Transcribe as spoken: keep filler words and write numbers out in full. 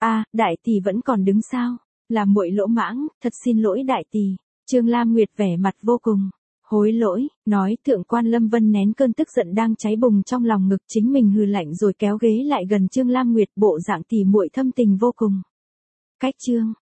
A, đại tỷ vẫn còn đứng sao? Là muội lỗ mãng, thật xin lỗi đại tỷ. Trương Lam Nguyệt vẻ mặt vô cùng hối lỗi, nói thượng quan Lâm Vân nén cơn tức giận đang cháy bùng trong lòng ngực chính mình hừ lạnh rồi kéo ghế lại gần Trương Lam Nguyệt bộ dạng tỉ muội thâm tình vô cùng. Cách Trương